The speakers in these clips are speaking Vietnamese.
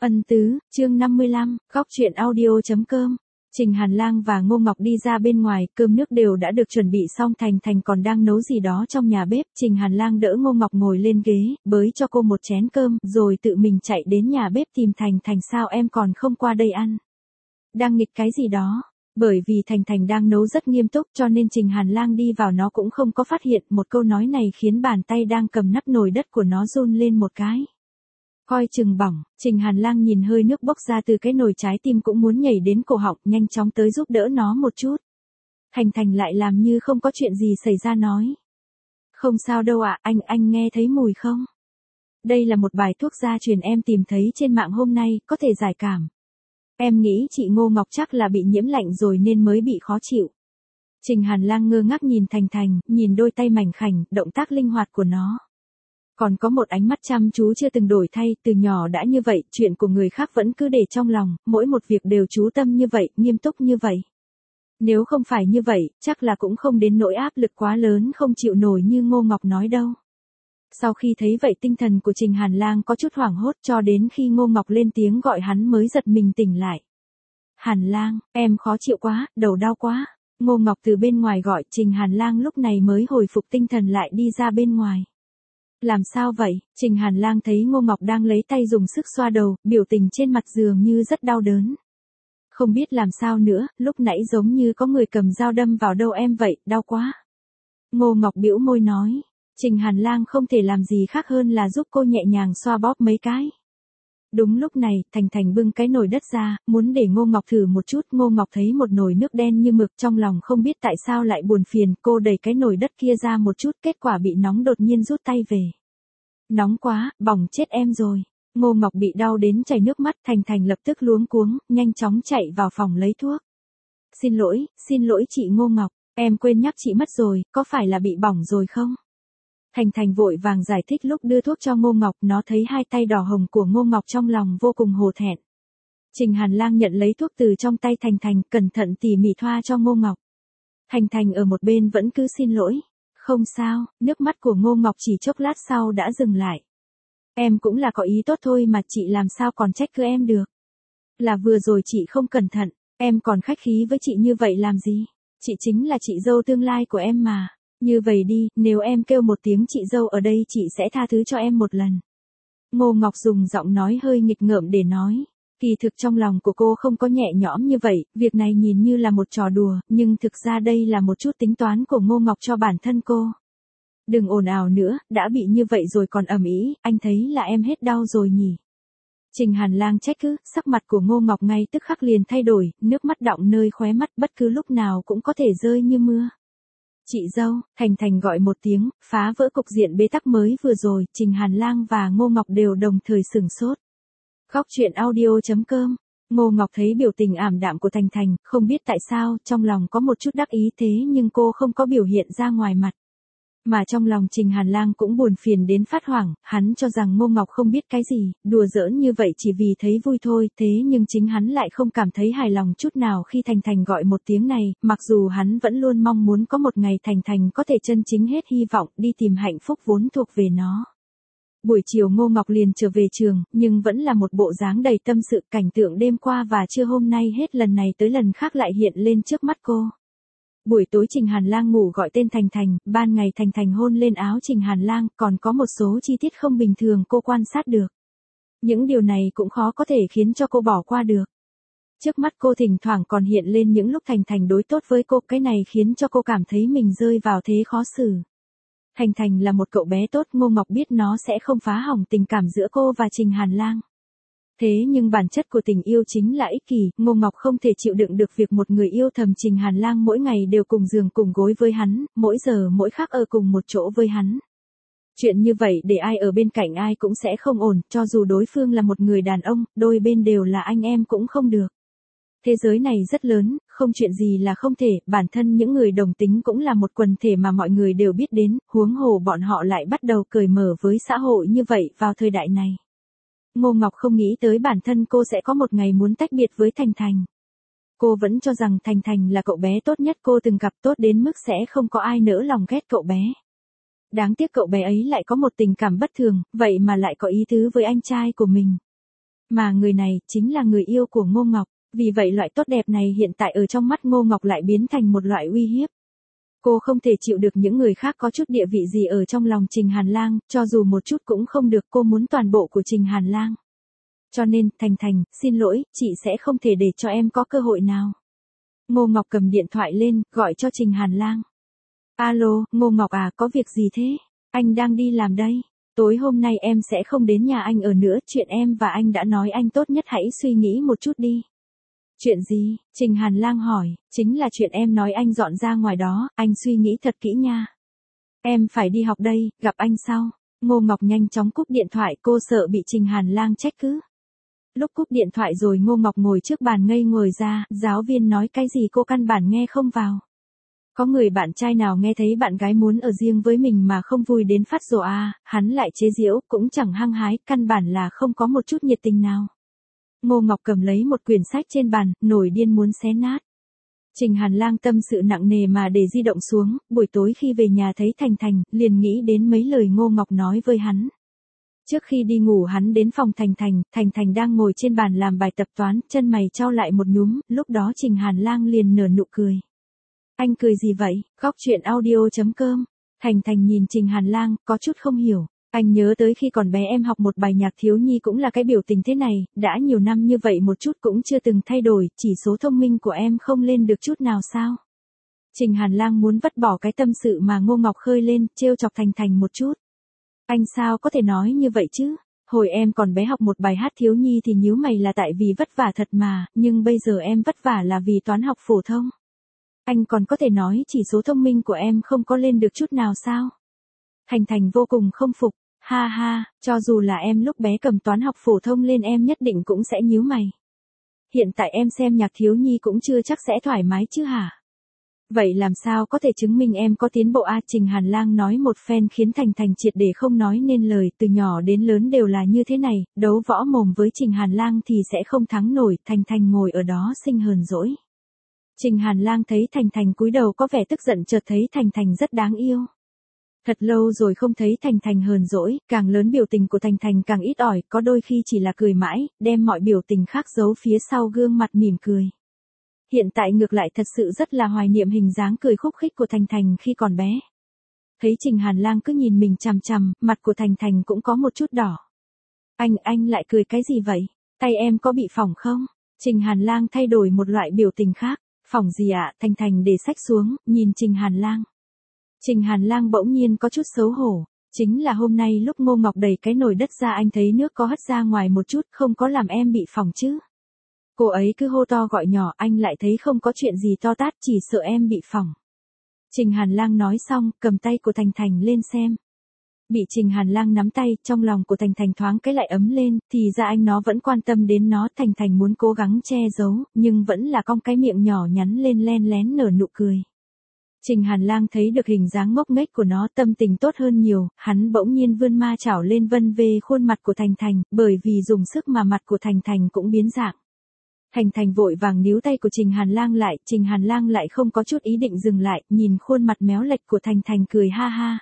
Ân tứ, chương 55, góc truyện audio.com. Trình Hàn Lang và Ngô Ngọc đi ra bên ngoài, cơm nước đều đã được chuẩn bị xong, Thành Thành còn đang nấu gì đó trong nhà bếp. Trình Hàn Lang đỡ Ngô Ngọc ngồi lên ghế, bới cho cô một chén cơm, rồi tự mình chạy đến nhà bếp tìm Thành Thành. Sao em còn không qua đây ăn? Đang nghịch cái gì đó? Bởi vì Thành Thành đang nấu rất nghiêm túc cho nên Trình Hàn Lang đi vào nó cũng không có phát hiện. Một câu nói này khiến bàn tay đang cầm nắp nồi đất của nó run lên một cái. Coi chừng bỏng, Trình Hàn Lang nhìn hơi nước bốc ra từ cái nồi, trái tim cũng muốn nhảy đến cổ họng, nhanh chóng tới giúp đỡ nó một chút. Thành Thành lại làm như không có chuyện gì xảy ra nói. Không sao đâu ạ, anh nghe thấy mùi không? Đây là một bài thuốc gia truyền em tìm thấy trên mạng hôm nay, có thể giải cảm. Em nghĩ chị Ngô Ngọc chắc là bị nhiễm lạnh rồi nên mới bị khó chịu. Trình Hàn Lang ngơ ngác nhìn Thành Thành, nhìn đôi tay mảnh khảnh, động tác linh hoạt của nó. Còn có một ánh mắt chăm chú chưa từng đổi thay, từ nhỏ đã như vậy, chuyện của người khác vẫn cứ để trong lòng, mỗi một việc đều chú tâm như vậy, nghiêm túc như vậy. Nếu không phải như vậy, chắc là cũng không đến nỗi áp lực quá lớn không chịu nổi như Ngô Ngọc nói đâu. Sau khi thấy vậy tinh thần của Trình Hàn Lang có chút hoảng hốt, cho đến khi Ngô Ngọc lên tiếng gọi hắn mới giật mình tỉnh lại. Hàn Lang, em khó chịu quá, đầu đau quá. Ngô Ngọc từ bên ngoài gọi, Trình Hàn Lang lúc này mới hồi phục tinh thần lại đi ra bên ngoài. Làm sao vậy? Trình Hàn Lang thấy Ngô Ngọc đang lấy tay dùng sức xoa đầu, biểu tình trên mặt dường như rất đau đớn. Không biết làm sao nữa, lúc nãy giống như có người cầm dao đâm vào đầu em vậy, đau quá. Ngô Ngọc bĩu môi nói. Trình Hàn Lang không thể làm gì khác hơn là giúp cô nhẹ nhàng xoa bóp mấy cái. Đúng lúc này, Thành Thành bưng cái nồi đất ra, muốn để Ngô Ngọc thử một chút. Ngô Ngọc thấy một nồi nước đen như mực, trong lòng không biết tại sao lại buồn phiền, cô đẩy cái nồi đất kia ra một chút, kết quả bị nóng đột nhiên rút tay về. Nóng quá, bỏng chết em rồi. Ngô Ngọc bị đau đến chảy nước mắt, Thành Thành lập tức luống cuống, nhanh chóng chạy vào phòng lấy thuốc. Xin lỗi chị Ngô Ngọc, em quên nhắc chị mất rồi, có phải là bị bỏng rồi không? Thành Thành vội vàng giải thích. Lúc đưa thuốc cho Ngô Ngọc, nó thấy hai tay đỏ hồng của Ngô Ngọc trong lòng vô cùng hổ thẹn. Trình Hàn Lang nhận lấy thuốc từ trong tay Thành Thành, cẩn thận tỉ mỉ thoa cho Ngô Ngọc. Thành Thành ở một bên vẫn cứ xin lỗi. Không sao, nước mắt của Ngô Ngọc chỉ chốc lát sau đã dừng lại. Em cũng là có ý tốt thôi mà, chị làm sao còn trách cứ em được. Là vừa rồi chị không cẩn thận, em còn khách khí với chị như vậy làm gì? Chị chính là chị dâu tương lai của em mà. Như vậy đi, nếu em kêu một tiếng chị dâu ở đây chị sẽ tha thứ cho em một lần. Ngô Ngọc dùng giọng nói hơi nghịch ngợm để nói. Kỳ thực trong lòng của cô không có nhẹ nhõm như vậy, việc này nhìn như là một trò đùa, nhưng thực ra đây là một chút tính toán của Ngô Ngọc cho bản thân cô. Đừng ồn ào nữa, đã bị như vậy rồi còn ầm ĩ, anh thấy là em hết đau rồi nhỉ. Trình Hàn Lang trách cứ, sắc mặt của Ngô Ngọc ngay tức khắc liền thay đổi, nước mắt đọng nơi khóe mắt, bất cứ lúc nào cũng có thể rơi như mưa. Chị dâu, Thành Thành gọi một tiếng, phá vỡ cục diện bế tắc mới vừa rồi, Trình Hàn Lang và Ngô Ngọc đều đồng thời sửng sốt. Góc truyện audio.com. Ngô Ngọc thấy biểu tình ảm đạm của Thành Thành, không biết tại sao, trong lòng có một chút đắc ý thế nhưng cô không có biểu hiện ra ngoài mặt. Mà trong lòng Trình Hàn Lang cũng buồn phiền đến phát hoảng, hắn cho rằng Ngô Ngọc không biết cái gì, đùa giỡn như vậy chỉ vì thấy vui thôi, thế nhưng chính hắn lại không cảm thấy hài lòng chút nào khi Thành Thành gọi một tiếng này, mặc dù hắn vẫn luôn mong muốn có một ngày Thành Thành có thể chân chính hết hy vọng đi tìm hạnh phúc vốn thuộc về nó. Buổi chiều Ngô Ngọc liền trở về trường, nhưng vẫn là một bộ dáng đầy tâm sự, cảnh tượng đêm qua và trưa hôm nay hết lần này tới lần khác lại hiện lên trước mắt cô. Buổi tối Trình Hàn Lang ngủ gọi tên Thành Thành, ban ngày Thành Thành hôn lên áo Trình Hàn Lang, còn có một số chi tiết không bình thường cô quan sát được. Những điều này cũng khó có thể khiến cho cô bỏ qua được. Trước mắt cô thỉnh thoảng còn hiện lên những lúc Thành Thành đối tốt với cô, cái này khiến cho cô cảm thấy mình rơi vào thế khó xử. Thành Thành là một cậu bé tốt, Ngô Ngọc biết nó sẽ không phá hỏng tình cảm giữa cô và Trình Hàn Lang. Thế nhưng bản chất của tình yêu chính là ích kỷ, Ngô Ngọc không thể chịu đựng được việc một người yêu thầm Trình Hàn Lang mỗi ngày đều cùng giường cùng gối với hắn, mỗi giờ mỗi khắc ở cùng một chỗ với hắn. Chuyện như vậy để ai ở bên cạnh ai cũng sẽ không ổn, cho dù đối phương là một người đàn ông, đôi bên đều là anh em cũng không được. Thế giới này rất lớn, không chuyện gì là không thể, bản thân những người đồng tính cũng là một quần thể mà mọi người đều biết đến, huống hồ bọn họ lại bắt đầu cởi mở với xã hội như vậy vào thời đại này. Ngô Ngọc không nghĩ tới bản thân cô sẽ có một ngày muốn tách biệt với Thành Thành. Cô vẫn cho rằng Thành Thành là cậu bé tốt nhất cô từng gặp, tốt đến mức sẽ không có ai nỡ lòng ghét cậu bé. Đáng tiếc cậu bé ấy lại có một tình cảm bất thường, vậy mà lại có ý tứ với anh trai của mình. Mà người này chính là người yêu của Ngô Ngọc, vì vậy loại tốt đẹp này hiện tại ở trong mắt Ngô Ngọc lại biến thành một loại uy hiếp. Cô không thể chịu được những người khác có chút địa vị gì ở trong lòng Trình Hàn Lang, cho dù một chút cũng không được, cô muốn toàn bộ của Trình Hàn Lang. Cho nên, Thành, xin lỗi, chị sẽ không thể để cho em có cơ hội nào. Ngô Ngọc cầm điện thoại lên, gọi cho Trình Hàn Lang. Alo, Ngô Ngọc à, có việc gì thế? Anh đang đi làm đây. Tối hôm nay em sẽ không đến nhà anh ở nữa, chuyện em và anh đã nói, anh tốt nhất hãy suy nghĩ một chút đi. Chuyện gì? Trình Hàn Lang hỏi, chính là chuyện em nói anh dọn ra ngoài đó, anh suy nghĩ thật kỹ nha. Em phải đi học đây, gặp anh sau. Ngô Ngọc nhanh chóng cúp điện thoại, cô sợ bị Trình Hàn Lang trách cứ. Lúc cúp điện thoại rồi Ngô Ngọc ngồi trước bàn ngây người ra, giáo viên nói cái gì cô căn bản nghe không vào. Có người bạn trai nào nghe thấy bạn gái muốn ở riêng với mình mà không vui đến phát rồ à, hắn lại chế giễu, cũng chẳng hăng hái, căn bản là không có một chút nhiệt tình nào. Ngô Ngọc cầm lấy một quyển sách trên bàn, nổi điên muốn xé nát. Trình Hàn Lang tâm sự nặng nề mà để di động xuống, buổi tối khi về nhà thấy Thành, liền nghĩ đến mấy lời Ngô Ngọc nói với hắn. Trước khi đi ngủ hắn đến phòng Thành đang ngồi trên bàn làm bài tập toán, chân mày chau lại một nhúm, lúc đó Trình Hàn Lang liền nở nụ cười. Anh cười gì vậy? Góc truyện audio.com. Thành nhìn Trình Hàn Lang, có chút không hiểu. Anh nhớ tới khi còn bé em học một bài nhạc thiếu nhi cũng là cái biểu tình thế này, đã nhiều năm như vậy một chút cũng chưa từng thay đổi, chỉ số thông minh của em không lên được chút nào sao? Trình Hàn Lang muốn vứt bỏ cái tâm sự mà Ngô Ngọc khơi lên, trêu chọc Thành một chút. Anh sao có thể nói như vậy chứ? Hồi em còn bé học một bài hát thiếu nhi thì nhíu mày là tại vì vất vả thật mà, nhưng bây giờ em vất vả là vì toán học phổ thông. Anh còn có thể nói chỉ số thông minh của em không có lên được chút nào sao? Thành vô cùng không phục, ha, cho dù là em lúc bé cầm toán học phổ thông lên em nhất định cũng sẽ nhíu mày. Hiện tại em xem nhạc thiếu nhi cũng chưa chắc sẽ thoải mái chứ hả? Vậy làm sao có thể chứng minh em có tiến bộ a? Trình Hàn Lang nói một phen khiến Thành triệt để không nói nên lời, từ nhỏ đến lớn đều là như thế này, đấu võ mồm với Trình Hàn Lang thì sẽ không thắng nổi, Thành ngồi ở đó sinh hờn dỗi. Trình Hàn Lang thấy Thành cúi đầu có vẻ tức giận, chợt thấy Thành rất đáng yêu. Thật lâu rồi không thấy Thành hờn dỗi, càng lớn biểu tình của Thành càng ít ỏi, có đôi khi chỉ là cười mãi, đem mọi biểu tình khác giấu phía sau gương mặt mỉm cười. Hiện tại ngược lại thật sự rất là hoài niệm hình dáng cười khúc khích của Thành khi còn bé. Thấy Trình Hàn Lang cứ nhìn mình chằm chằm, mặt của Thành cũng có một chút đỏ. Anh lại cười cái gì vậy? Tay em có bị phỏng không? Trình Hàn Lang thay đổi một loại biểu tình khác. Phỏng gì ạ? Thành để sách xuống, nhìn Trình Hàn Lang. Trình Hàn Lang bỗng nhiên có chút xấu hổ. Chính là hôm nay lúc Ngô Ngọc đẩy cái nồi đất ra anh thấy nước có hất ra ngoài một chút, không có làm em bị phỏng chứ? Cô ấy cứ hô to gọi nhỏ, anh lại thấy không có chuyện gì to tát, chỉ sợ em bị phỏng. Trình Hàn Lang nói xong, cầm tay của Thành lên xem. Bị Trình Hàn Lang nắm tay, trong lòng của Thành thoáng cái lại ấm lên, thì ra anh nó vẫn quan tâm đến nó. Thành muốn cố gắng che giấu, nhưng vẫn là cong cái miệng nhỏ nhắn lên len lén nở nụ cười. Trình Hàn Lang thấy được hình dáng ngốc nghếch của nó, tâm tình tốt hơn nhiều, hắn bỗng nhiên vươn ma chảo lên vân về khuôn mặt của Thành, bởi vì dùng sức mà mặt của Thành cũng biến dạng. Thành vội vàng níu tay của Trình Hàn Lang lại, Trình Hàn Lang lại không có chút ý định dừng lại, nhìn khuôn mặt méo lệch của Thành cười ha.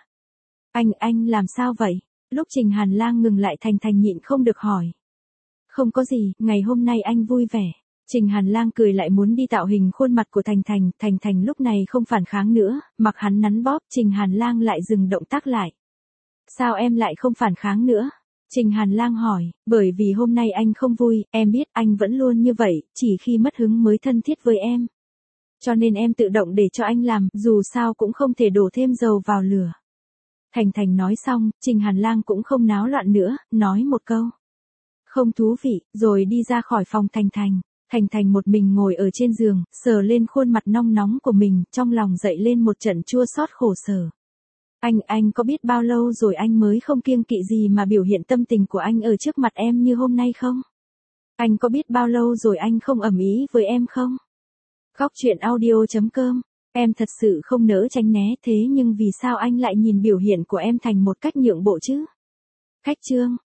Anh làm sao vậy? Lúc Trình Hàn Lang ngừng lại Thành nhịn không được hỏi. Không có gì, ngày hôm nay anh vui vẻ. Trình Hàn Lang cười lại muốn đi tạo hình khuôn mặt của Thành lúc này không phản kháng nữa, mặc hắn nắn bóp, Trình Hàn Lang lại dừng động tác lại. Sao em lại không phản kháng nữa? Trình Hàn Lang hỏi, bởi vì hôm nay anh không vui, em biết anh vẫn luôn như vậy, chỉ khi mất hứng mới thân thiết với em. Cho nên em tự động để cho anh làm, dù sao cũng không thể đổ thêm dầu vào lửa. Thành nói xong, Trình Hàn Lang cũng không náo loạn nữa, nói một câu. Không thú vị, rồi đi ra khỏi phòng Thành. Thành một mình ngồi ở trên giường, sờ lên khuôn mặt nong nóng của mình, trong lòng dậy lên một trận chua xót khổ sở. Anh có biết bao lâu rồi anh mới không kiêng kỵ gì mà biểu hiện tâm tình của anh ở trước mặt em như hôm nay không? Anh có biết bao lâu rồi anh không ầm ĩ với em không? Góc truyện audio.com. Em thật sự không nỡ tránh né, thế nhưng vì sao anh lại nhìn biểu hiện của em thành một cách nhượng bộ chứ? Khách chương.